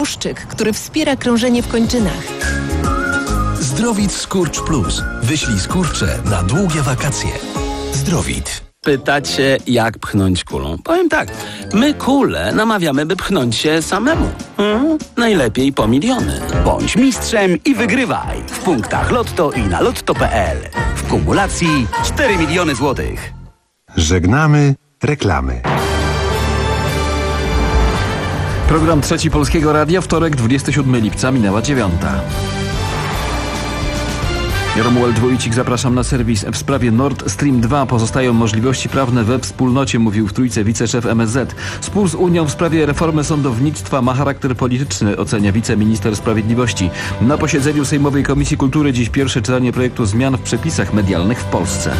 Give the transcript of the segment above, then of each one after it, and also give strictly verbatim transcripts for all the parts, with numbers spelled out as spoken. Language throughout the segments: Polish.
tłuszczyk, który wspiera krążenie w kończynach. Zdrowit Skurcz Plus. Wyślij skurcze na długie wakacje. Zdrowit. Pytacie, jak pchnąć kulą? Powiem tak, my kulę namawiamy, by pchnąć się samemu. Hmm? Najlepiej po miliony. Bądź mistrzem i wygrywaj w punktach Lotto i na lotto kropka p l. W kumulacji cztery miliony złotych. Żegnamy reklamy. Program Trzeci Polskiego Radia, wtorek, dwudziestego siódmego lipca, minęła dziewiąta. Romuald Wójcik, zapraszam na serwis. W sprawie Nord Stream dwa pozostają możliwości prawne we wspólnocie, mówił w Trójce wiceszef M S Z. Spór z Unią w sprawie reformy sądownictwa ma charakter polityczny, ocenia wiceminister sprawiedliwości. Na posiedzeniu Sejmowej Komisji Kultury dziś pierwsze czytanie projektu zmian w przepisach medialnych w Polsce.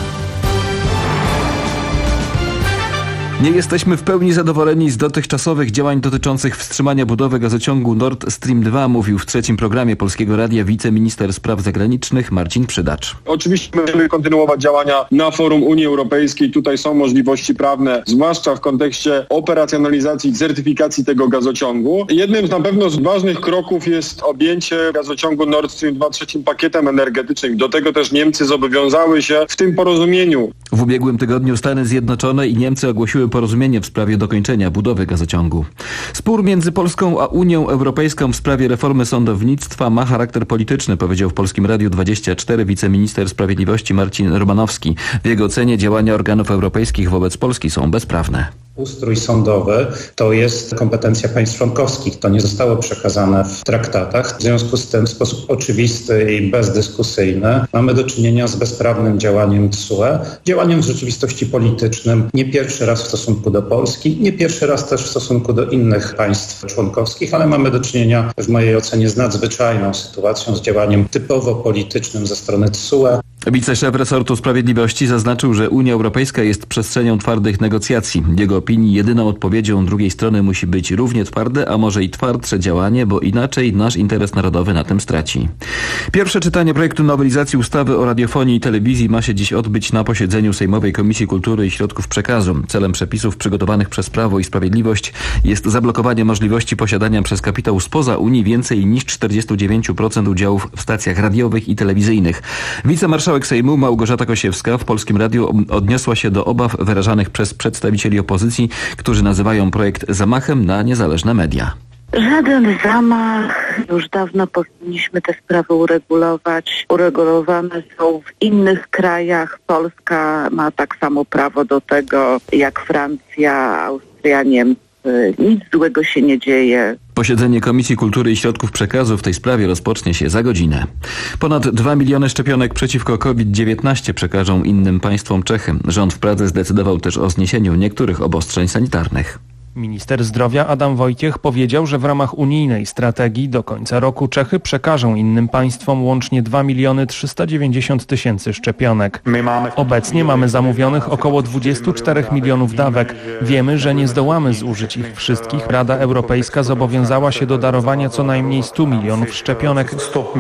Nie jesteśmy w pełni zadowoleni z dotychczasowych działań dotyczących wstrzymania budowy gazociągu Nord Stream dwa, mówił w trzecim programie Polskiego Radia wiceminister spraw zagranicznych Marcin Przydacz. Oczywiście będziemy kontynuować działania na forum Unii Europejskiej. Tutaj są możliwości prawne, zwłaszcza w kontekście operacjonalizacji i certyfikacji tego gazociągu. Jednym z na pewno z ważnych kroków jest objęcie gazociągu Nord Stream dwa trzecim pakietem energetycznym. Do tego też Niemcy zobowiązały się w tym porozumieniu. W ubiegłym tygodniu Stany Zjednoczone i Niemcy ogłosiły porozumienie w sprawie dokończenia budowy gazociągu. Spór między Polską a Unią Europejską w sprawie reformy sądownictwa ma charakter polityczny, powiedział w Polskim Radiu dwadzieścia cztery wiceminister sprawiedliwości Marcin Romanowski. W jego ocenie działania organów europejskich wobec Polski są bezprawne. Ustrój sądowy to jest kompetencja państw członkowskich. To nie zostało przekazane w traktatach. W związku z tym w sposób oczywisty i bezdyskusyjny mamy do czynienia z bezprawnym działaniem T S U E, działaniem w rzeczywistości politycznym. Nie pierwszy raz w stosunku do Polski, nie pierwszy raz też w stosunku do innych państw członkowskich, ale mamy do czynienia w mojej ocenie z nadzwyczajną sytuacją, z działaniem typowo politycznym ze strony T S U E. Wiceszef resortu sprawiedliwości zaznaczył, że Unia Europejska jest przestrzenią twardych negocjacji. W jego opinii jedyną odpowiedzią drugiej strony musi być równie twarde, a może i twardsze działanie, bo inaczej nasz interes narodowy na tym straci. Pierwsze czytanie projektu nowelizacji ustawy o radiofonii i telewizji ma się dziś odbyć na posiedzeniu Sejmowej Komisji Kultury i Środków Przekazu. Celem przepisów przygotowanych przez Prawo i Sprawiedliwość jest zablokowanie możliwości posiadania przez kapitał spoza Unii więcej niż czterdzieści dziewięć procent udziałów w stacjach radiowych i telewizyjnych. Wicemarszałek Sejmu Małgorzata Kosiewska w Polskim Radiu odniosła się do obaw wyrażanych przez przedstawicieli opozycji, którzy nazywają projekt zamachem na niezależne media. Żaden zamach. Już dawno powinniśmy te sprawy uregulować. Uregulowane są w innych krajach. Polska ma tak samo prawo do tego jak Francja, Austria, Niemcy. Nic złego się nie dzieje. Posiedzenie Komisji Kultury i Środków Przekazu w tej sprawie rozpocznie się za godzinę. Ponad dwa miliony szczepionek przeciwko COVID dziewiętnaście przekażą innym państwom Czechy. Rząd w Pradze zdecydował też o zniesieniu niektórych obostrzeń sanitarnych. Minister zdrowia Adam Wojciech powiedział, że w ramach unijnej strategii do końca roku Czechy przekażą innym państwom łącznie dwa miliony trzysta dziewięćdziesiąt tysięcy szczepionek. Obecnie mamy zamówionych około dwadzieścia cztery milionów dawek. Wiemy, że nie zdołamy zużyć ich wszystkich. Rada Europejska zobowiązała się do darowania co najmniej stu milionów szczepionek.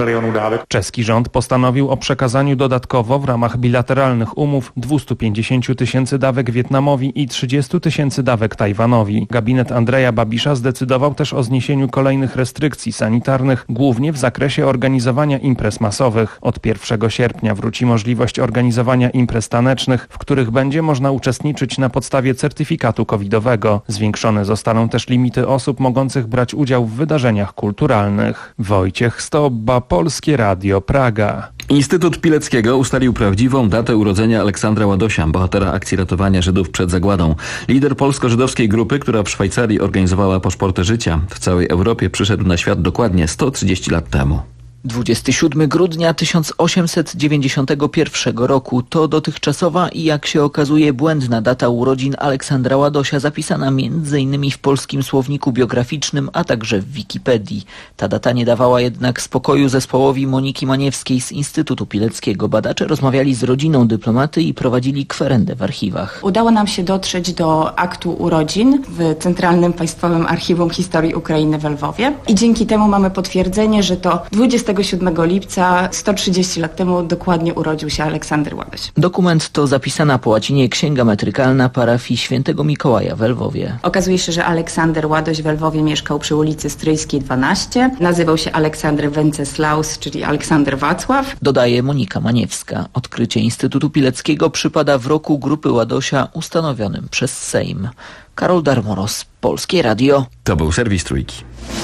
Czeski rząd postanowił o przekazaniu dodatkowo w ramach bilateralnych umów dwieście pięćdziesiąt tysięcy dawek Wietnamowi i trzydzieści tysięcy dawek Tajwanowi. Gabinet Andrzeja Babisza zdecydował też o zniesieniu kolejnych restrykcji sanitarnych, głównie w zakresie organizowania imprez masowych. Od pierwszego sierpnia wróci możliwość organizowania imprez tanecznych, w których będzie można uczestniczyć na podstawie certyfikatu covidowego. Zwiększone zostaną też limity osób mogących brać udział w wydarzeniach kulturalnych. Wojciech Stobba, Polskie Radio, Praga. Instytut Pileckiego ustalił prawdziwą datę urodzenia Aleksandra Ładosia, bohatera akcji ratowania Żydów przed zagładą. Lider polsko-żydowskiej grupy, która w Szwajcarii organizowała paszporty życia, w całej Europie przyszedł na świat dokładnie sto trzydzieści lat temu. dwudziestego siódmego grudnia tysiąc osiemset dziewięćdziesiątego pierwszego roku to dotychczasowa i jak się okazuje błędna data urodzin Aleksandra Ładosia, zapisana między innymi w polskim słowniku biograficznym, a także w Wikipedii. Ta data nie dawała jednak spokoju zespołowi Moniki Maniewskiej z Instytutu Pileckiego. Badacze rozmawiali z rodziną dyplomaty i prowadzili kwerendę w archiwach. Udało nam się dotrzeć do aktu urodzin w Centralnym Państwowym Archiwum Historii Ukrainy w Lwowie i dzięki temu mamy potwierdzenie, że to dwudziestego dwudziestego siódmego lipca, sto trzydzieści lat temu dokładnie urodził się Aleksander Ładoś. Dokument to zapisana po łacinie księga metrykalna parafii Świętego Mikołaja w Lwowie. Okazuje się, że Aleksander Ładoś w Lwowie mieszkał przy ulicy Stryjskiej dwanaście. Nazywał się Aleksander Wenceslaus, czyli Aleksander Wacław. Dodaje Monika Maniewska. Odkrycie Instytutu Pileckiego przypada w roku Grupy Ładosia ustanowionym przez Sejm. Karol Darmoros, Polskie Radio. To był serwis Trójki.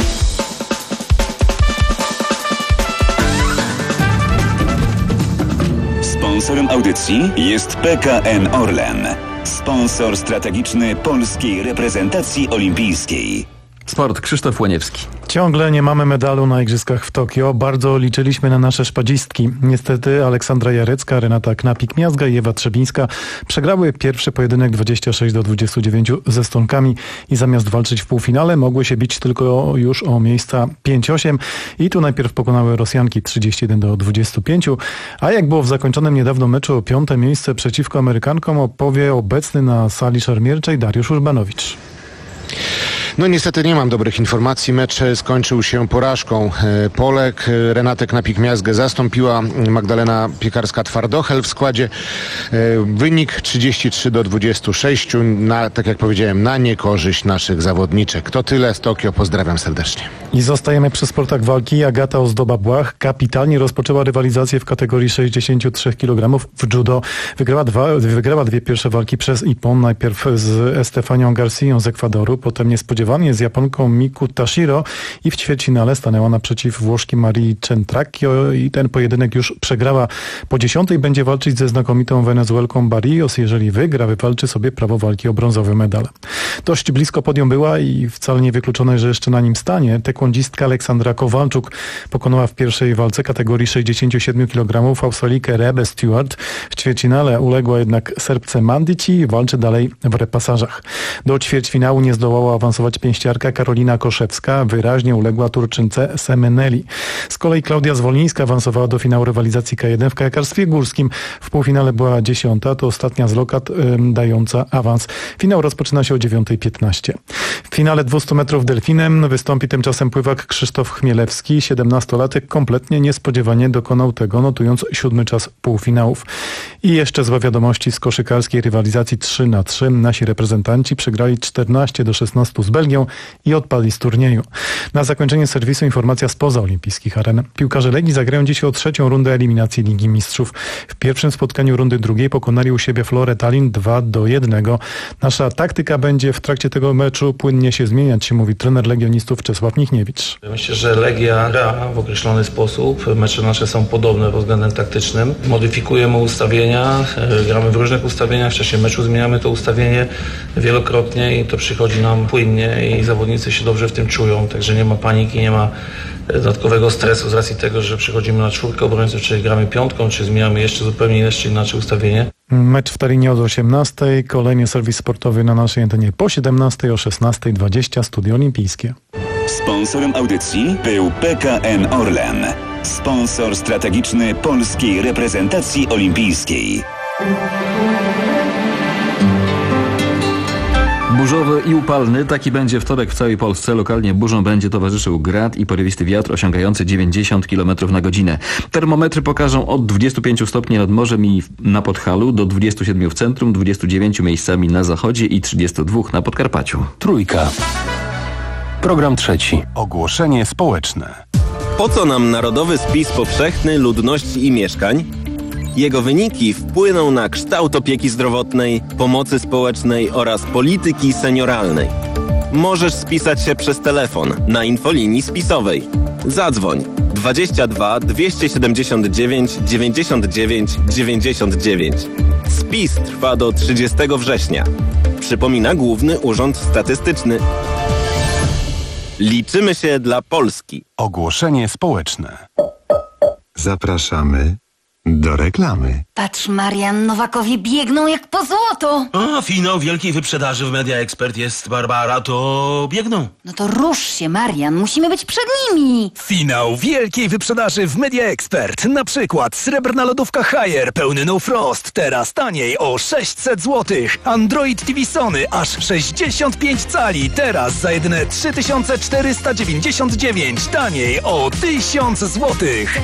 Sponsorem audycji jest P K N Orlen, sponsor strategiczny polskiej reprezentacji olimpijskiej. Sport, Krzysztof Łaniewski. Ciągle nie mamy medalu na Igrzyskach w Tokio. Bardzo liczyliśmy na nasze szpadzistki. Niestety Aleksandra Jarecka, Renata Knapik-Miazga i Ewa Trzebińska przegrały pierwszy pojedynek dwadzieścia sześć do dwudziestu dziewięciu ze Estonkami i zamiast walczyć w półfinale mogły się bić tylko już o miejsca pięć osiem i tu najpierw pokonały Rosjanki trzydzieści jeden do dwudziestu pięciu, a jak było w zakończonym niedawno meczu o piąte miejsce przeciwko Amerykankom, opowie obecny na sali szermierczej Dariusz Urbanowicz. No niestety nie mam dobrych informacji. Mecz skończył się porażką Polek. Renatę Knapik-Miazgę zastąpiła Magdalena Piekarska-Twardochel w składzie. Wynik trzydzieści trzy do dwudziestu sześciu, na, tak jak powiedziałem, na niekorzyść naszych zawodniczek. To tyle z Tokio. Pozdrawiam serdecznie. I zostajemy przy sportach walki. Agata Ozdoba-Błach kapitalnie rozpoczęła rywalizację w kategorii sześćdziesięciu trzech kilogramów w judo. Wygrała, dwa, wygrała dwie pierwsze walki przez Ippon. Najpierw z Estefanią Garcją z Ekwadoru, potem niespodziewanie z Japonką Miku Tashiro i w ćwierćfinale stanęła naprzeciw Włoszki Marii Centracchio i ten pojedynek już przegrała. Po dziesiątej będzie walczyć ze znakomitą Wenezuelką Barrios. Jeżeli wygra, wywalczy sobie prawo walki o brązowy medal. Dość blisko podium była i wcale nie wykluczone, że jeszcze na nim stanie. Taekwondzistka Aleksandra Kowalczuk pokonała w pierwszej walce kategorii sześćdziesięciu siedmiu kilogramów Australijkę Rebę Stewart. W ćwierćfinale uległa jednak Serbce Mandici i walczy dalej w repasażach. Do ćwierćfinału nie zdołała awansować pięściarka Karolina Koszewska, wyraźnie uległa Turczynce Semeneli. Z kolei Klaudia Zwolińska awansowała do finału rywalizacji K jeden w kajakarstwie górskim. W półfinale była dziesiąta, to ostatnia z lokat ym, dająca awans. Finał rozpoczyna się o dziewiątej piętnaście. W finale dwustu metrów delfinem wystąpi tymczasem pływak Krzysztof Chmielewski. siedemnastolatek kompletnie niespodziewanie dokonał tego, notując siódmy czas półfinałów. I jeszcze złe wiadomości z koszykarskiej rywalizacji trzy na trzy. Nasi reprezentanci przegrali czternaście do szesnastu z Belgią i odpadli z turnieju. Na zakończenie serwisu informacja spoza olimpijskich aren. Piłkarze Legii zagrają dziś o trzecią rundę eliminacji Ligi Mistrzów. W pierwszym spotkaniu rundy drugiej pokonali u siebie Florę Tallinn dwa do jednego. Nasza taktyka będzie w trakcie tego meczu płynnie się zmieniać, mówi trener legionistów Czesław Michniewicz. Myślę, że Legia gra w określony sposób. Mecze nasze są podobne pod względem taktycznym. Modyfikujemy ustawienia, gramy w różnych ustawieniach. W czasie meczu zmieniamy to ustawienie wielokrotnie i to przychodzi nam płynnie i zawodnicy się dobrze w tym czują. Także nie ma paniki, nie ma dodatkowego stresu z racji tego, że przechodzimy na czwórkę obrońców, czy gramy piątką, czy zmieniamy jeszcze zupełnie jeszcze inaczej ustawienie. Mecz w Tallinie od osiemnastej, kolejny serwis sportowy na naszej antenie po siedemnastej, o szesnastej dwadzieścia Studio Olimpijskie. Sponsorem audycji był P K N Orlen, sponsor strategiczny polskiej reprezentacji olimpijskiej. Burzowy i upalny, taki będzie wtorek w całej Polsce. Lokalnie burzom będzie towarzyszył grad i porywisty wiatr osiągający dziewięćdziesiąt kilometrów na godzinę. Termometry pokażą od dwudziestu pięciu stopni nad morzem i na Podhalu do dwudziestu siedmiu w centrum, dwudziestu dziewięciu miejscami na zachodzie i trzydziestu dwóch na Podkarpaciu. Trójka. Program trzeci. Ogłoszenie społeczne. Po co nam Narodowy Spis Powszechny Ludności i Mieszkań? Jego wyniki wpłyną na kształt opieki zdrowotnej, pomocy społecznej oraz polityki senioralnej. Możesz spisać się przez telefon na infolinii spisowej. Zadzwoń dwadzieścia dwa dwieście siedemdziesiąt dziewięć dziewięćdziesiąt dziewięć dziewięćdziesiąt dziewięć. Spis trwa do trzydziestego września. Przypomina Główny Urząd Statystyczny. Liczymy się dla Polski. Ogłoszenie społeczne. Zapraszamy Do reklamy. Patrz, Marian, Nowakowie biegną jak po złoto. A, finał wielkiej wyprzedaży w Media Expert jest, Barbara, to biegną. No to rusz się, Marian, musimy być przed nimi. Finał wielkiej wyprzedaży w Media Expert. Na przykład srebrna lodówka Haier pełny No Frost, teraz taniej o sześćset złotych. Android T V Sony aż sześćdziesiąt pięć cali, teraz za jedyne trzy tysiące czterysta dziewięćdziesiąt dziewięć, taniej o tysiąc złotych.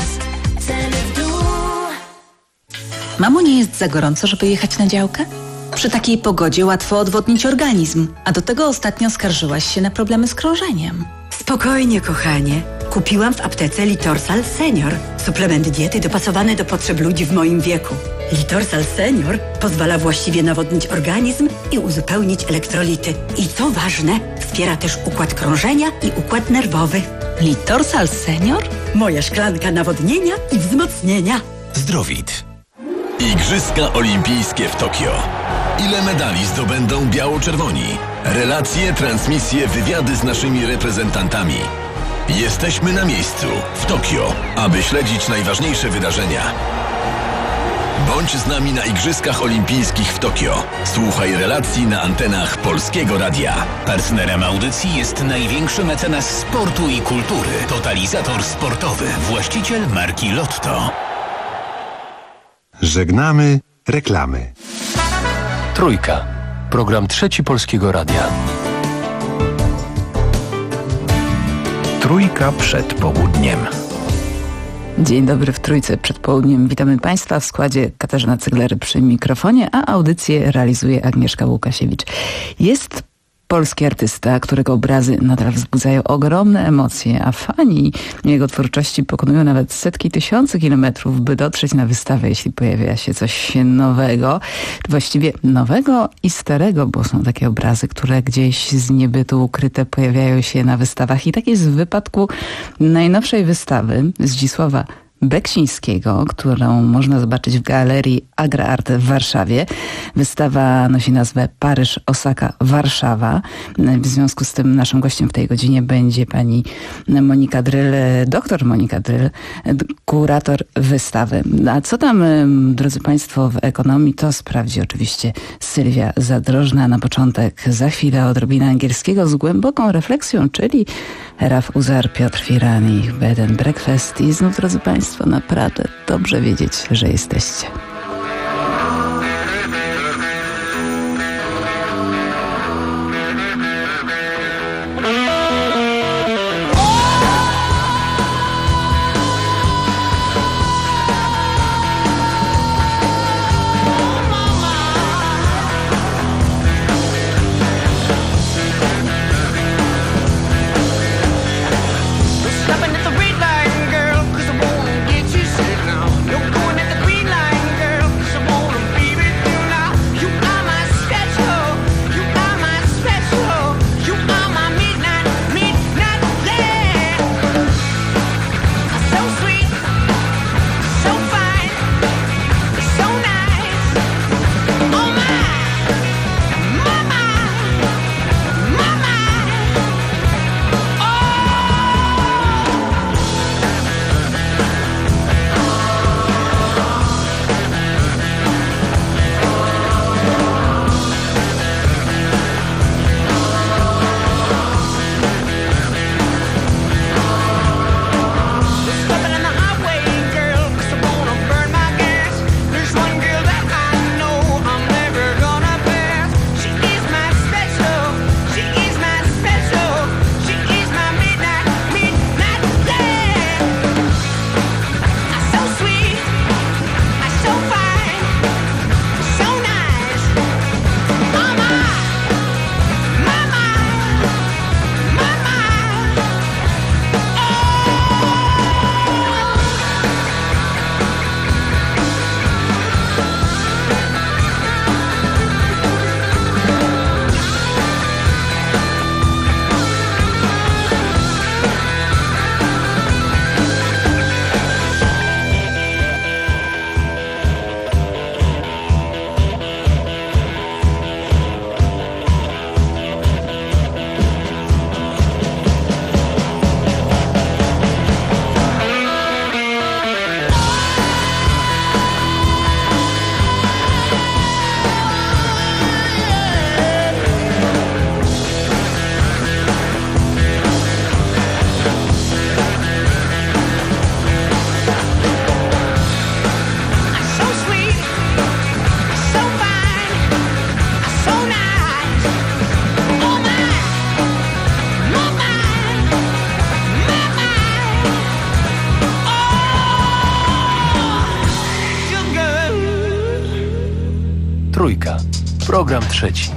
Mamo, nie jest za gorąco, żeby jechać na działkę? Przy takiej pogodzie łatwo odwodnić organizm, a do tego ostatnio skarżyłaś się na problemy z krążeniem. Spokojnie, kochanie. Kupiłam w aptece Litorsal Senior. Suplement diety dopasowany do potrzeb ludzi w moim wieku. Litorsal Senior pozwala właściwie nawodnić organizm i uzupełnić elektrolity. I co ważne, wspiera też układ krążenia i układ nerwowy. Litorsal Senior? Moja szklanka nawodnienia i wzmocnienia. Zdrowit. Igrzyska Olimpijskie w Tokio. Ile medali zdobędą biało-czerwoni? Relacje, transmisje, wywiady z naszymi reprezentantami. Jesteśmy na miejscu, w Tokio, aby śledzić najważniejsze wydarzenia. Bądź z nami na Igrzyskach Olimpijskich w Tokio. Słuchaj relacji na antenach Polskiego Radia. Partnerem audycji jest największy mecenas sportu i kultury. Totalizator sportowy. Właściciel marki Lotto. Żegnamy reklamy. Trójka. Program Trzeci Polskiego Radia. Trójka przed południem. Dzień dobry w Trójce przed południem. Witamy Państwa w składzie Katarzyna Cygler przy mikrofonie, a audycję realizuje Agnieszka Łukasiewicz. Jest polski artysta, którego obrazy nadal wzbudzają ogromne emocje, a fani jego twórczości pokonują nawet setki tysięcy kilometrów, by dotrzeć na wystawę, jeśli pojawia się coś nowego. Właściwie nowego i starego, bo są takie obrazy, które gdzieś z niebytu ukryte pojawiają się na wystawach. I tak jest w wypadku najnowszej wystawy Zdzisława Beksińskiego, którą można zobaczyć w galerii Agra-Art w Warszawie. Wystawa nosi nazwę Paryż, Osaka, Warszawa. W związku z tym naszym gościem w tej godzinie będzie pani Monika Dryl, doktor Monika Dryl, kurator wystawy. A co tam, drodzy Państwo, w ekonomii, to sprawdzi oczywiście Sylwia Zadrożna. Na początek za chwilę odrobina angielskiego z głęboką refleksją, czyli Raf Uzar, Piotr Firan i Bed and Breakfast. I znów, drodzy Państwo, naprawdę dobrze wiedzieć, że jesteście. Stopping at the red light, girl, 'cause I won't get you set now. You're going at the green light, girl. Program trzeci.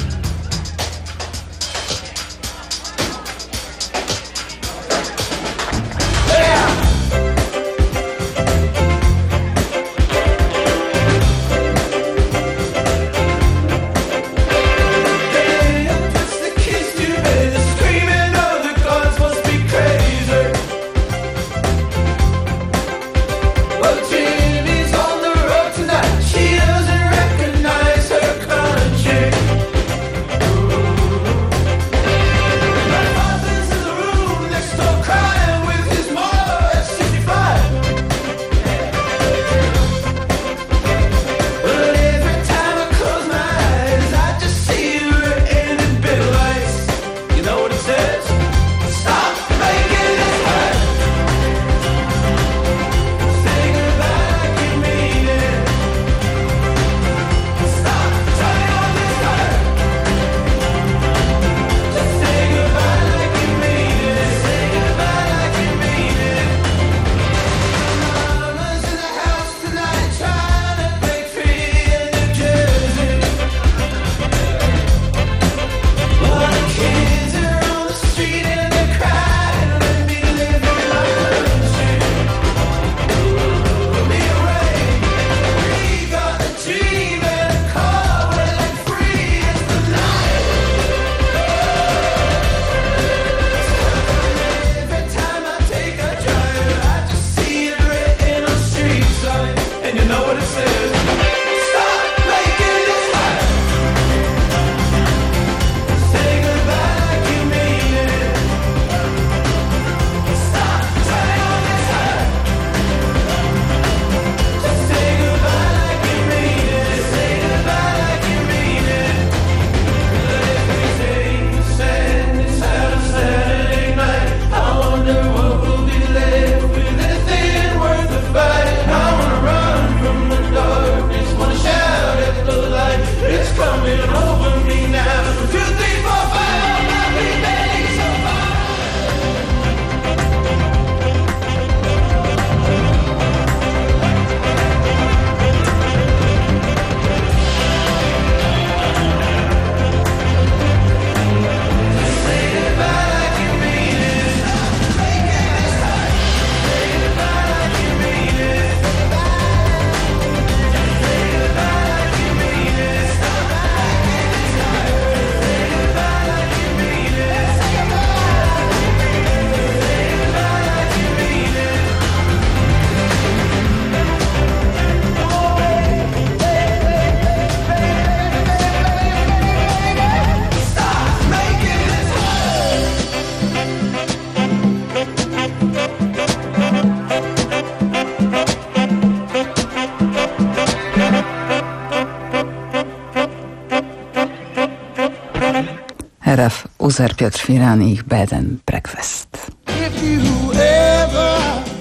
R F Uzer Piotr Firan i ich Bed and Breakfast. If you ever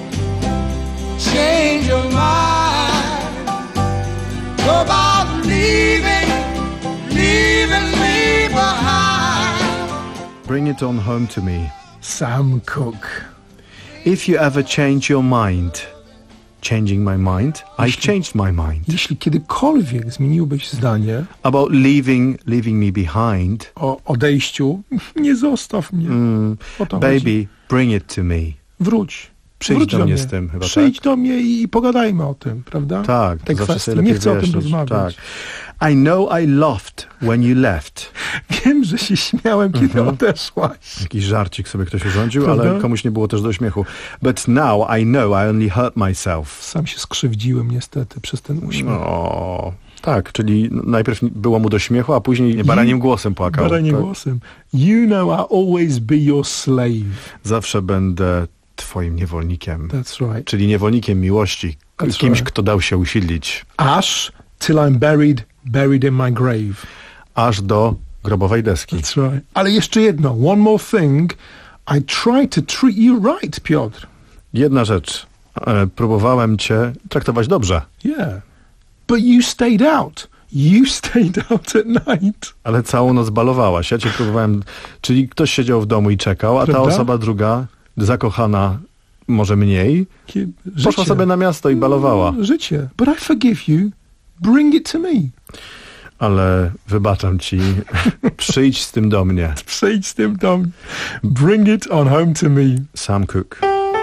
change your mind about leaving, leaving me behind. Bring it on home to me. Sam Cooke. If you ever change your mind, changing my mind, I've changed my mind. Jeśli kiedykolwiek zmieniłbyś zdanie about leaving, leaving me behind, o odejściu, nie zostaw mnie. Mm, baby, chodzi. Bring it to me. Wróć. Przyjdź Wróć do, do mnie mnie z tym chyba, Przyjdź tak? do mnie i pogadajmy o tym, prawda? Tak, Te zawsze kwestie. sobie Nie lepiej chcę wyjaśnić. o tym rozmawiać. Tak. I know I laughed when you left. Wiem, że się śmiałem, kiedy Mhm. odeszłaś. Jakiś żarcik sobie ktoś urządził, Prawda? ale komuś nie było też do śmiechu. But now I know I only hurt myself. Sam się skrzywdziłem niestety przez ten uśmiech. No, tak, czyli najpierw było mu do śmiechu, a później baraniem głosem płakał. Baraniem tak? głosem. You know I'll always be your slave. Zawsze będę twoim niewolnikiem. That's right. Czyli niewolnikiem miłości. That's Kimś, right. kto dał się usidlić. Aż till I'm buried, buried in my grave. Aż do grobowej deski. That's right. Ale jeszcze jedno. One more thing. I try to treat you right, Piotr. Jedna rzecz. E, próbowałem cię traktować dobrze. Yeah. But you stayed out. You stayed out at night. Ale całą noc balowałaś. Ja cię próbowałem... Czyli ktoś siedział w domu i czekał, a Prawda? ta osoba druga, zakochana może mniej, Życie. poszła sobie na miasto i balowała. Życie. But I forgive you. Bring it to me. ale wybaczam ci. Przyjdź z tym do mnie. Przyjdź z tym do mnie. Bring it on home to me. Sam Cooke.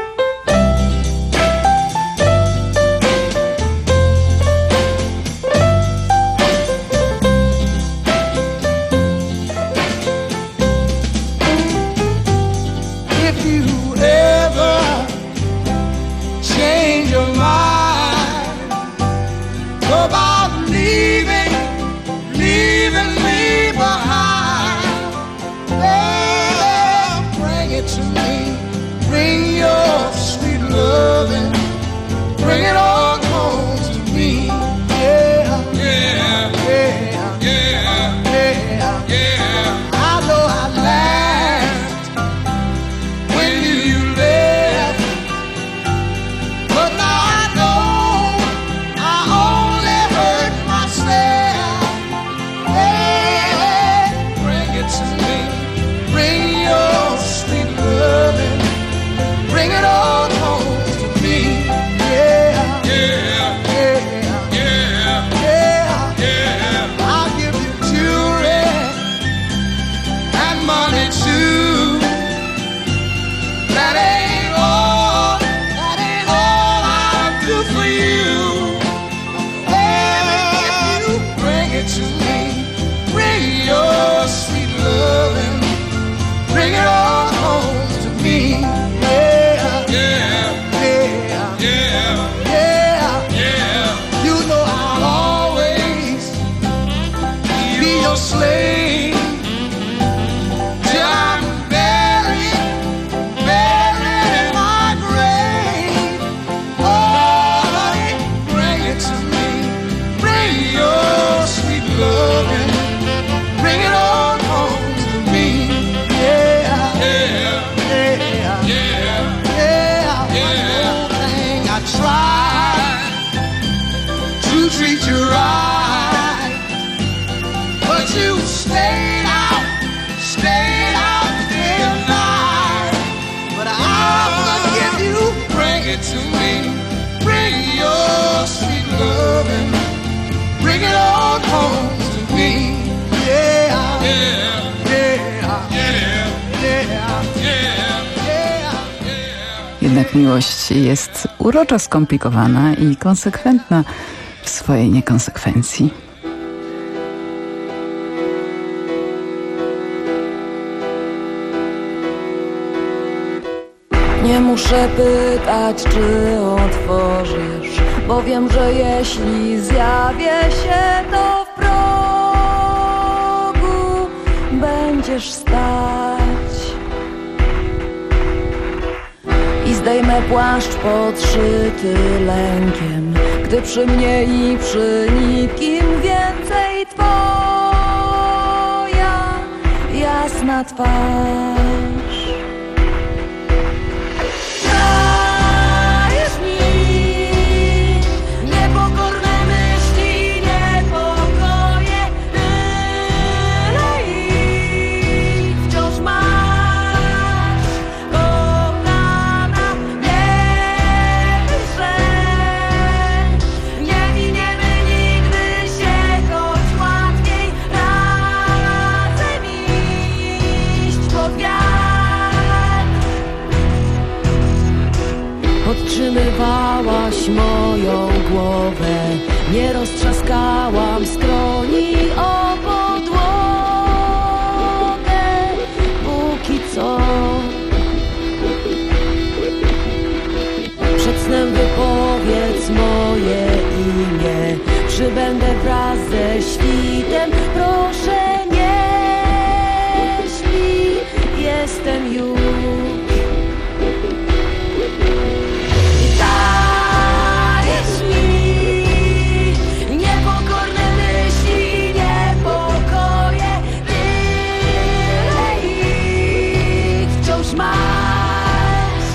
Jednak miłość jest uroczo skomplikowana i konsekwentna w swojej niekonsekwencji. Nie muszę pytać, czy otworzysz, bo wiem, że jeśli zjawię się, to w progu będziesz stać. I zdejmę płaszcz podszyty lękiem, gdy przy mnie i przy nikim więcej twoja jasna twarz. Dajesz mi niepokorne myśli, niepokoje, tyle ich wciąż masz, kochana, nie wyżej. Nie miniemy nigdy się, choć łatwiej razem iść pod wiatr. Podtrzymywałaś moją głowę, nie roztrzaskałam skroni o podłogę, póki co. Przed snem wypowiedz moje imię, przybędę wraz ze świtem. Proszę nie śpi, jestem już. Dajesz mi niepokorne myśli, niepokoje, tyle ich wciąż masz,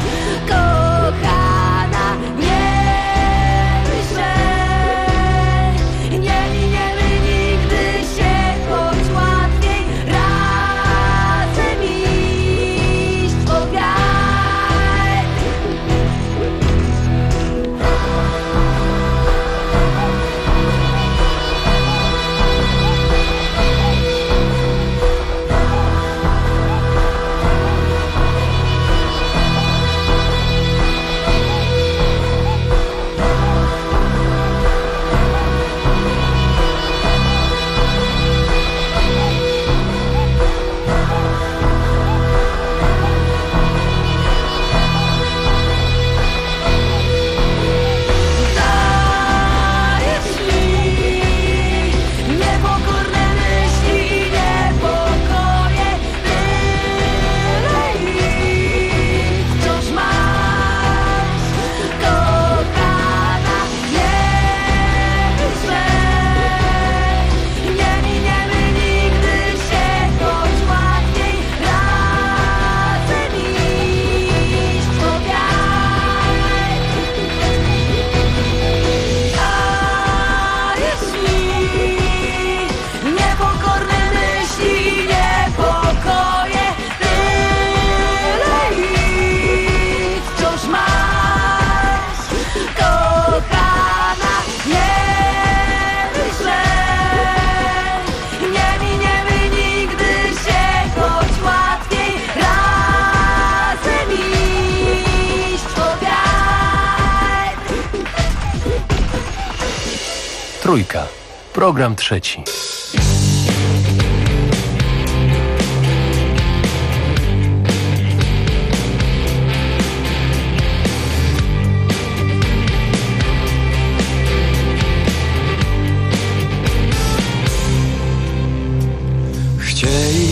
kochana, nie wyżej. Nie minie Trójka. Program trzeci. Chciej,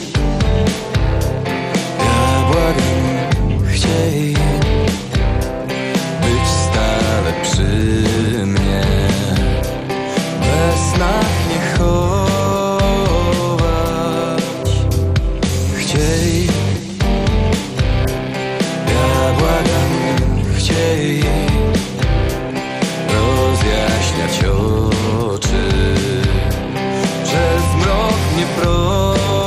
ja błagam, chciej być stale przy mnie, we snach nie chować. Chciej, ja błagam, chciej rozjaśniać oczy, przez mrok nie prowadź.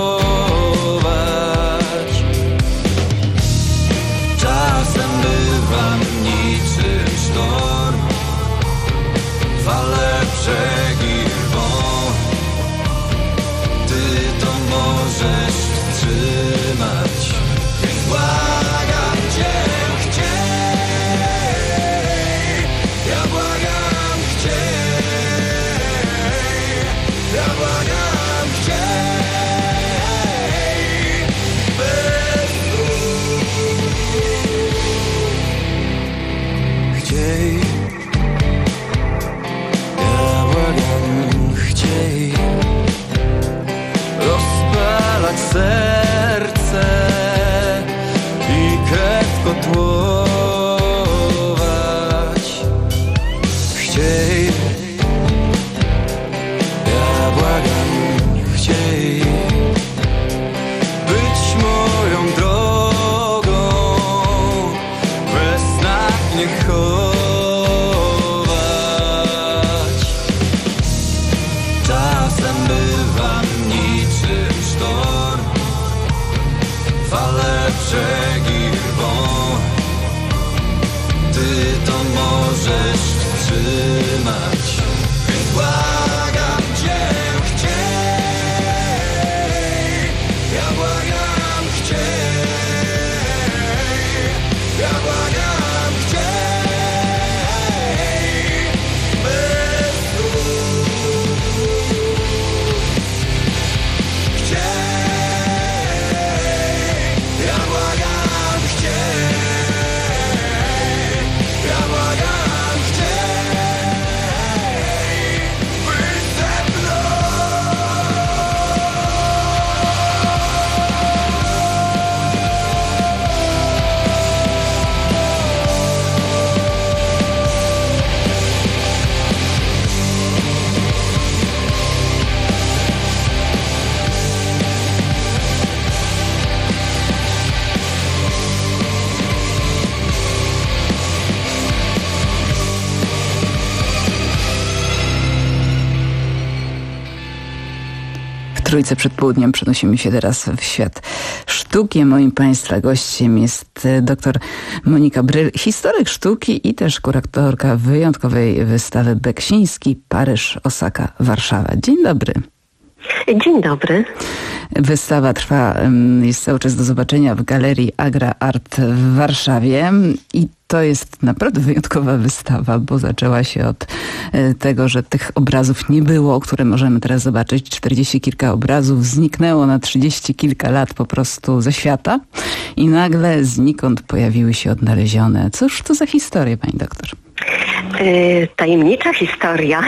Czasem bywam niczym sztorm, fale brzegi rwą. Ty to możesz wstrzymać, więc błagam cię, chciej. Ja błagam, chciej. Ja błagam, chciej. Bez słów. Chciej. Ja błagam, chciej rozpalać serce i krew kotłować. Chciej. Ja błagam, chciej być moją drogą, we snach nie chować. Czasem bywam niczym sztorm, fale brzegi rwą. Ty to możesz wstrzymać, więc błagam cię, chciej. Ja błagam, chciej. Ja błagam, chciej. Bez słów. Chciej. Ja błagam, chciej. Ja błagam, chciej. Być ze mną. W Trójce przed południem przenosimy się teraz w świat sztuki. Moim Państwa gościem jest dr Monika Bryl, historyk sztuki i też kuratorka wyjątkowej wystawy Beksiński, Paryż, Osaka, Warszawa. Dzień dobry. Dzień dobry. Wystawa trwa, jest cały czas do zobaczenia w Galerii Agra Art w Warszawie i to jest naprawdę wyjątkowa wystawa, bo zaczęła się od tego, że tych obrazów nie było, które możemy teraz zobaczyć. Czterdzieści kilka obrazów zniknęło na trzydzieści kilka lat po prostu ze świata i nagle znikąd pojawiły się odnalezione. Cóż to za historia, pani doktor? Tajemnicza historia.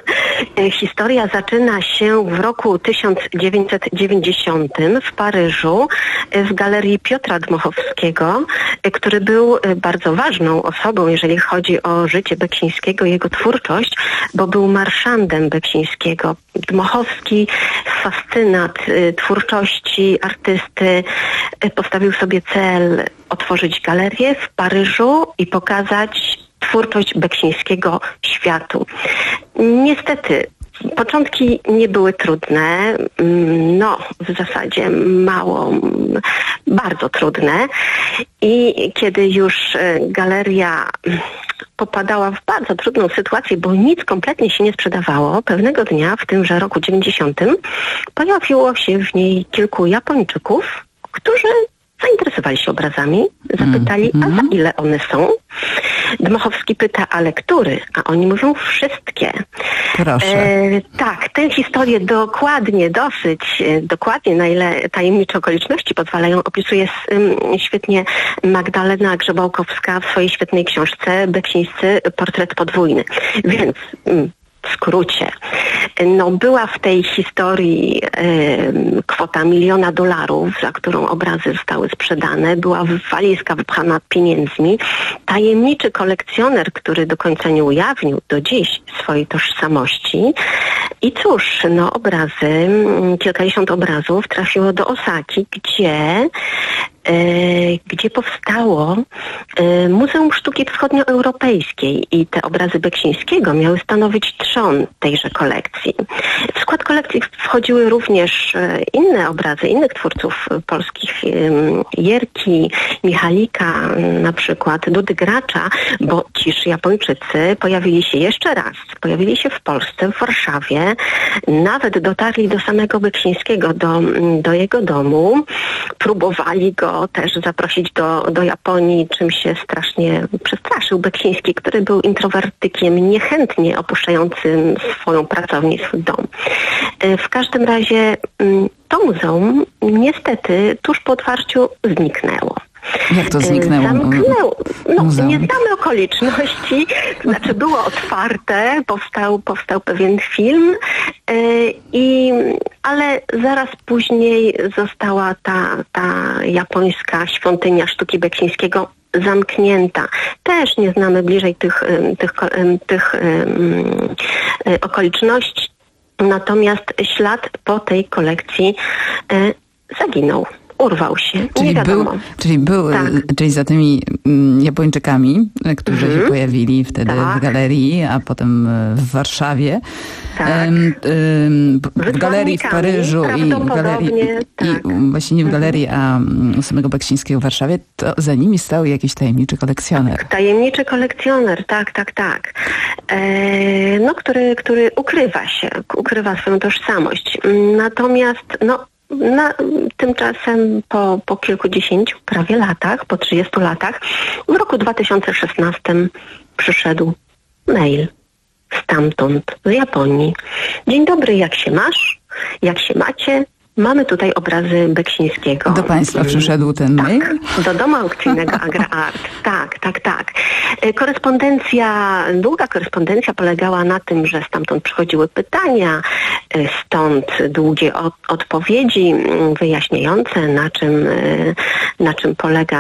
Historia zaczyna się w roku tysiąc dziewięćset dziewięćdziesiątym w Paryżu w Galerii Piotra Dmochowskiego, który był bardzo ważną osobą, jeżeli chodzi o życie Beksińskiego i jego twórczość, bo był marszandem Beksińskiego. Dmochowski, fascynat twórczości artysty, postawił sobie cel otworzyć galerię w Paryżu i pokazać twórczość Beksińskiego światu. Niestety początki nie były trudne, no w zasadzie mało, bardzo trudne i kiedy już galeria popadała w bardzo trudną sytuację, bo nic kompletnie się nie sprzedawało, pewnego dnia w tymże roku dziewięćdziesiątym pojawiło się w niej kilku Japończyków, którzy zainteresowali się obrazami, zapytali, a za ile one są. Dmochowski pyta, ale który? A oni mówią wszystkie. Proszę. E, tak, tę historię dokładnie, dosyć e, dokładnie, na ile tajemnicze okoliczności pozwalają, opisuje s, um, świetnie Magdalena Grzebałkowska w swojej świetnej książce Beksińscy portret podwójny. Więc um, w skrócie, no była w tej historii e, kwota miliona dolarów, za którą obrazy zostały sprzedane, była walizka wypchana pieniędzmi. Tajemniczy kolekcjoner, który do końca nie ujawnił do dziś swojej tożsamości. I cóż, no obrazy, kilkadziesiąt obrazów trafiło do Osaki, gdzie gdzie powstało Muzeum Sztuki Wschodnioeuropejskiej i te obrazy Beksińskiego miały stanowić trzon tejże kolekcji. W skład kolekcji wchodziły również inne obrazy innych twórców polskich, Jerki, Michalika, na przykład Dudy Gracza, bo ciż Japończycy pojawili się jeszcze raz, pojawili się w Polsce, w Warszawie, nawet dotarli do samego Beksińskiego, do, do jego domu, próbowali go też zaprosić do, do Japonii, czym się strasznie przestraszył Beksiński, który był introwertykiem, niechętnie opuszczającym swoją pracownię, swój dom. W każdym razie to muzeum niestety tuż po otwarciu zniknęło. Jak to zniknęło? Zamknęło. No, Muzeum. nie znamy okoliczności, to znaczy było otwarte, powstał, powstał pewien film, yy, i, ale zaraz później została ta, ta japońska świątynia sztuki Beksińskiego zamknięta. Też nie znamy bliżej tych, tych, tych, tych yy, okoliczności, natomiast ślad po tej kolekcji yy, zaginął. Urwał się, czyli nie wiadomo. Był, czyli był, tak. czyli za tymi mm, Japończykami, którzy Mhm. się pojawili wtedy Tak. w galerii, a potem w Warszawie, Tak. em, em, w galerii w Wysłannikami, Paryżu i w galerii, prawdopodobnie, i właśnie nie w galerii, a mm, samego Beksińskiego w Warszawie, to za nimi stał jakiś tajemniczy kolekcjoner. Tajemniczy kolekcjoner, tak, tak, tak. E, no, który, który ukrywa się, ukrywa swoją tożsamość. Natomiast, no, Na, tymczasem po, po kilkudziesięciu prawie latach, po trzydziestu latach, w roku dwa tysiące szesnastym przyszedł mail stamtąd, z Japonii. Dzień dobry, jak się masz? Jak się macie? Mamy tutaj obrazy Beksińskiego. Do państwa przyszedł ten mail? Tak, do domu aukcyjnego AgraArt. Tak, tak, tak. E, Korespondencja, długa korespondencja polegała na tym, że stamtąd przychodziły pytania, e, stąd długie od, odpowiedzi m, wyjaśniające, na czym, e, na czym polega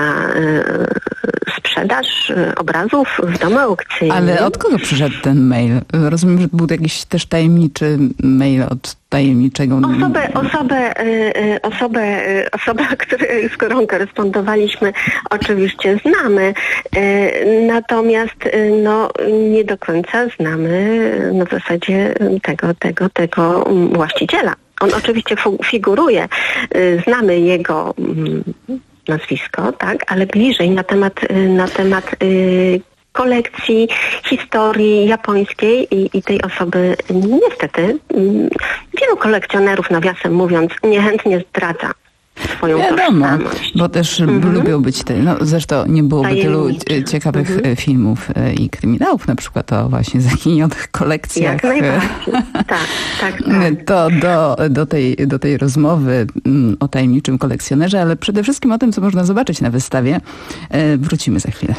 e, sprzedaż e, obrazów w domu aukcyjnym. Ale od kogo przyszedł ten mail? Rozumiem, że był jakiś też tajemniczy mail od tajemniczego... Osobę, osobę, y, y, osobę, y, osobę który, z którą korespondowaliśmy, oczywiście znamy, y, natomiast y, no, nie do końca znamy no, w zasadzie tego, tego, tego właściciela. On oczywiście fu- figuruje, y, znamy jego mm, nazwisko, tak, ale bliżej na temat, y, na temat y, kolekcji, historii japońskiej i, i tej osoby niestety m, wielu kolekcjonerów, nawiasem mówiąc, niechętnie zdradza swoją Wiadomo, tożsamość. bo też Mhm. lubią być te, no zresztą nie byłoby tylu Tajemnicze. e, ciekawych Mhm. e, filmów e, i kryminałów, na przykład o właśnie zaginionych kolekcjach. Jak najbardziej. tak, tak, tak. To do, do, tej, do tej rozmowy mm, o tajemniczym kolekcjonerze, ale przede wszystkim o tym, co można zobaczyć na wystawie, e, wrócimy za chwilę.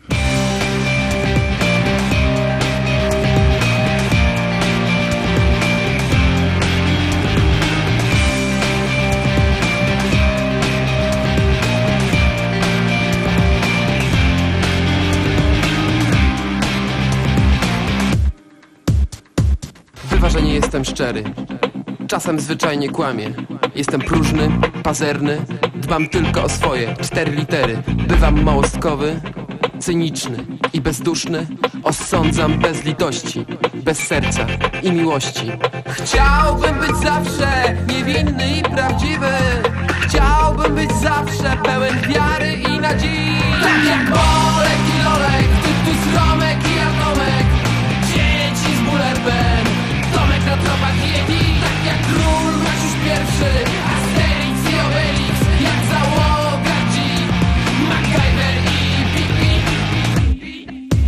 Bywa, że nie jestem szczery. Czasem zwyczajnie kłamię. Jestem próżny, pazerny, dbam tylko o swoje cztery litery. Bywam małostkowy, cyniczny i bezduszny. Osądzam bez litości, bez serca i miłości. Chciałbym być zawsze niewinny i prawdziwy. Chciałbym być zawsze pełen wiary i nadziei. Tak jak Bolek i Lolek, Tytus, Romek i Atomek, dzieci z Bullerbem, Tomek na tropach Yeti. Tak jak król Maciuś pierwszy, Asterix i Obelix, jak załoga G, MacGyver i Pipi.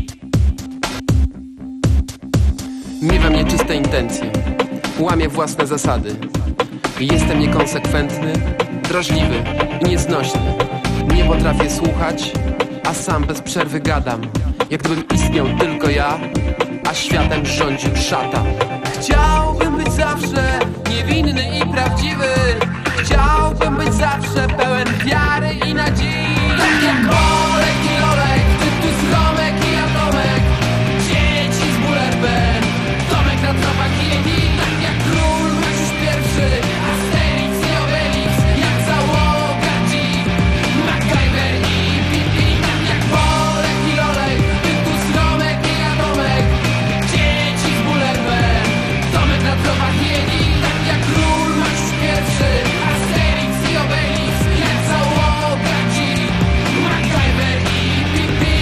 intencje. Łamię własne zasady. Jestem niekonsekwentny, drażliwy i nieznośny. Nie potrafię słuchać, a sam bez przerwy gadam. Jak gdybym istniał tylko ja, a światem rządził szatan. Chciałbym być zawsze niewinny i prawdziwy. Chciałbym być zawsze pełen wiary i nadziei. Tak jak Olek i Lolek, Tytus, Romek i Atomek, dzieci z Bullerben, Tomek na tropach Yeti. Tak jak król Maciuś pierwszy, Asterix i Obelix, jak załoga G, MacGyver i Pipi. Tak jak Olek i Lolek, Tytus, Romek i Atomek, dzieci z Bullerben, Tomek na tropach Yeti. Tak jak król Maciuś pierwszy, Asterix i Obelix, jak załoga G, MacGyver i Pipi.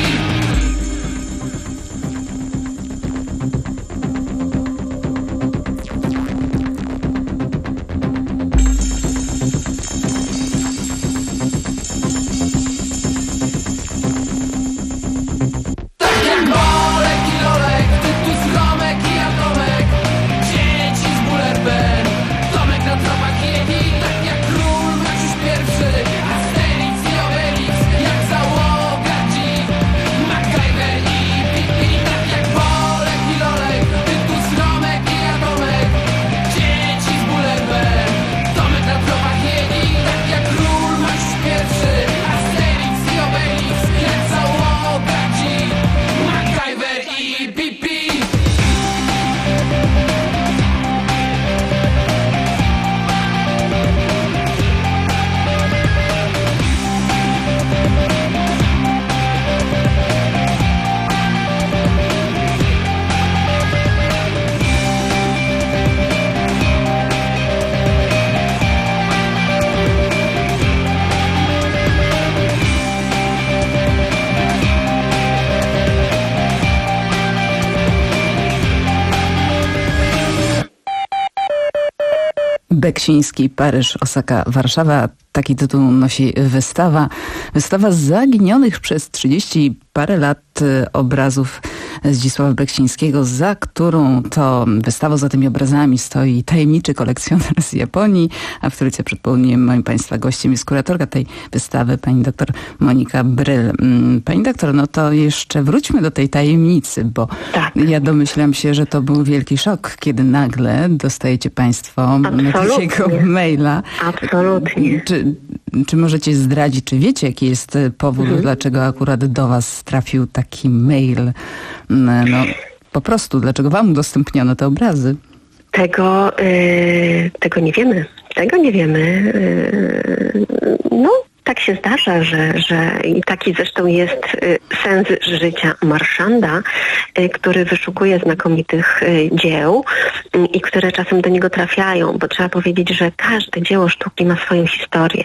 Tak jak Olek i Lolek, Tytus, Romek i Atomek, dzieci z Bullerben, Tomek na tropach Yeti. Tak jak król Maciuś pierwszy, Asterix i Obelix, jak załoga G, MacGyver i Pipi. Tak jak Olek i Lolek, Tytus, Romek i Atomek, dzieci z Bullerben, Tomek na tropach Yeti. Tak jak król Maciuś pierwszy, Asterix i Obelix, jak załoga G, MacGyver i Pipi. Beksiński, Paryż, Osaka, Warszawa. Taki tytuł nosi wystawa. Wystawa zaginionych przez trzydzieści parę lat obrazów Zdzisława Beksińskiego, za którą to wystawą, za tymi obrazami stoi tajemniczy kolekcjoner z Japonii, a w Trójce przed południem moim Państwa gościem jest kuratorka tej wystawy, pani doktor Monika Bryl. Pani doktor, no to jeszcze wróćmy do tej tajemnicy, bo tak. Ja domyślam się, że to był wielki szok, kiedy nagle dostajecie Państwo takiego maila. Absolutnie. Czy, czy możecie zdradzić, czy wiecie, jaki jest powód, mhm. dlaczego akurat do Was trafił taki mail? No, po prostu, dlaczego Wam udostępniono te obrazy? Tego, yy, tego nie wiemy. Tego nie wiemy. Yy, no, tak się zdarza, że, że i taki zresztą jest y, sens życia Marszanda, y, który wyszukuje znakomitych y, dzieł y, i które czasem do niego trafiają, bo trzeba powiedzieć, że każde dzieło sztuki ma swoją historię.